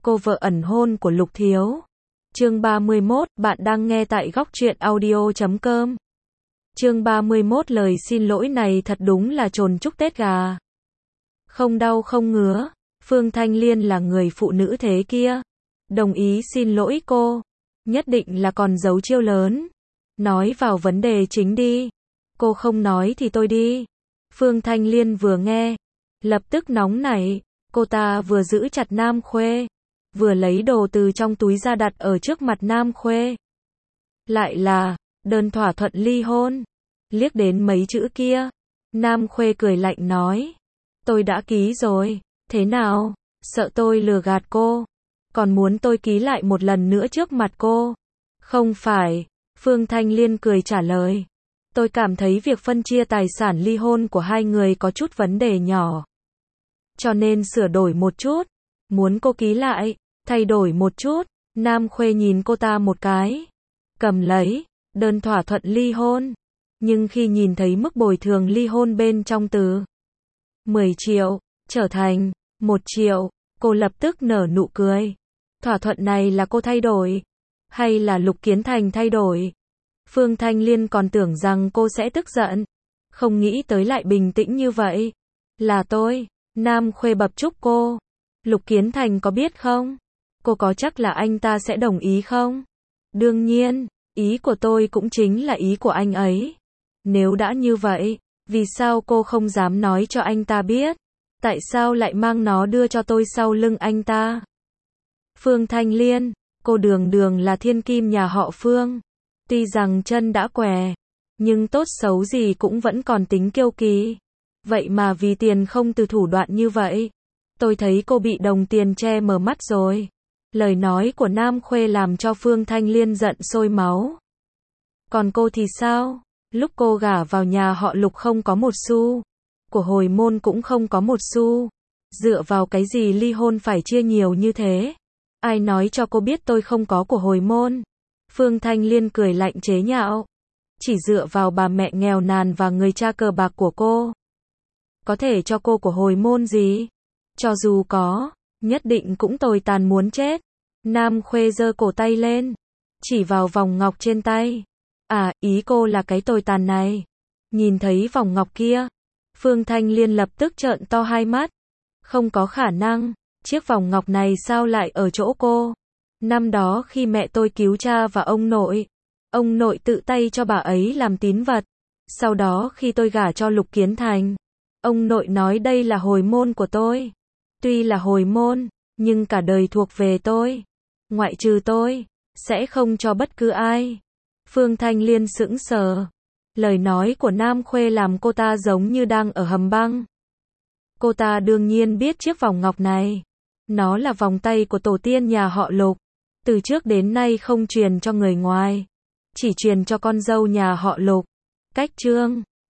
cô vợ ẩn hôn của Lục Thiếu. Chương 31, bạn đang nghe tại góc truyện audio.com. Chương 31, lời xin lỗi này thật đúng là chồn chúc Tết gà. Không đau không ngứa, Phương Thanh Liên là người phụ nữ thế kia. Đồng ý xin lỗi cô. Nhất định là còn giấu chiêu lớn. Nói vào vấn đề chính đi. Cô không nói thì tôi đi. Phương Thanh Liên vừa nghe, lập tức nóng nảy. Cô ta vừa giữ chặt Nam Khuê, vừa lấy đồ từ trong túi ra đặt ở trước mặt Nam Khuê. Lại là đơn thỏa thuận ly hôn. Liếc đến mấy chữ kia, Nam Khuê cười lạnh nói, tôi đã ký rồi, thế nào, sợ tôi lừa gạt cô, còn muốn tôi ký lại một lần nữa trước mặt cô? Không phải, Phương Thanh Liên cười trả lời, tôi cảm thấy việc phân chia tài sản ly hôn của hai người có chút vấn đề nhỏ, cho nên sửa đổi một chút, muốn cô ký lại, thay đổi một chút. Nam Khuê nhìn cô ta một cái, cầm lấy đơn thỏa thuận ly hôn, nhưng khi nhìn thấy mức bồi thường ly hôn bên trong từ 10 triệu trở thành 1 triệu, cô lập tức nở nụ cười. Thỏa thuận này là cô thay đổi, hay là Lục Kiến Thành thay đổi? Phương Thanh Liên còn tưởng rằng cô sẽ tức giận, không nghĩ tới lại bình tĩnh như vậy. Là tôi. Nam Khuê bập chúc cô. Lục Kiến Thành có biết không? Cô có chắc là anh ta sẽ đồng ý không? Đương nhiên, ý của tôi cũng chính là ý của anh ấy. Nếu đã như vậy, vì sao cô không dám nói cho anh ta biết? Tại sao lại mang nó đưa cho tôi sau lưng anh ta? Phương Thanh Liên, cô đường đường là thiên kim nhà họ Phương. Tuy rằng chân đã què, nhưng tốt xấu gì cũng vẫn còn tính kiêu kỳ. Vậy mà vì tiền không từ thủ đoạn như vậy. Tôi thấy cô bị đồng tiền che mờ mắt rồi. Lời nói của Nam Khuê làm cho Phương Thanh Liên giận sôi máu. Còn cô thì sao? Lúc cô gả vào nhà họ Lục không có một xu, của hồi môn cũng không có một xu. Dựa vào cái gì ly hôn phải chia nhiều như thế? Ai nói cho cô biết tôi không có của hồi môn? Phương Thanh Liên cười lạnh chế nhạo. Chỉ dựa vào bà mẹ nghèo nàn và người cha cờ bạc của cô, có thể cho cô của hồi môn gì? Cho dù có, nhất định cũng tồi tàn muốn chết. Nam Khuê giơ cổ tay lên, chỉ vào vòng ngọc trên tay. À, ý cô là cái tồi tàn này. Nhìn thấy vòng ngọc kia, Phương Thanh Liên lập tức trợn to hai mắt. Không có khả năng, chiếc vòng ngọc này sao lại ở chỗ cô? Năm đó khi mẹ tôi cứu cha và ông nội tự tay cho bà ấy làm tín vật. Sau đó khi tôi gả cho Lục Kiến Thành, ông nội nói đây là hồi môn của tôi. Tuy là hồi môn, nhưng cả đời thuộc về tôi. Ngoại trừ tôi, sẽ không cho bất cứ ai. Phương Thanh Liên sững sờ. Lời nói của Nam Khuê làm cô ta giống như đang ở hầm băng. Cô ta đương nhiên biết chiếc vòng ngọc này. Nó là vòng tay của tổ tiên nhà họ Lục. Từ trước đến nay không truyền cho người ngoài. Chỉ truyền cho con dâu nhà họ Lục. Cách chương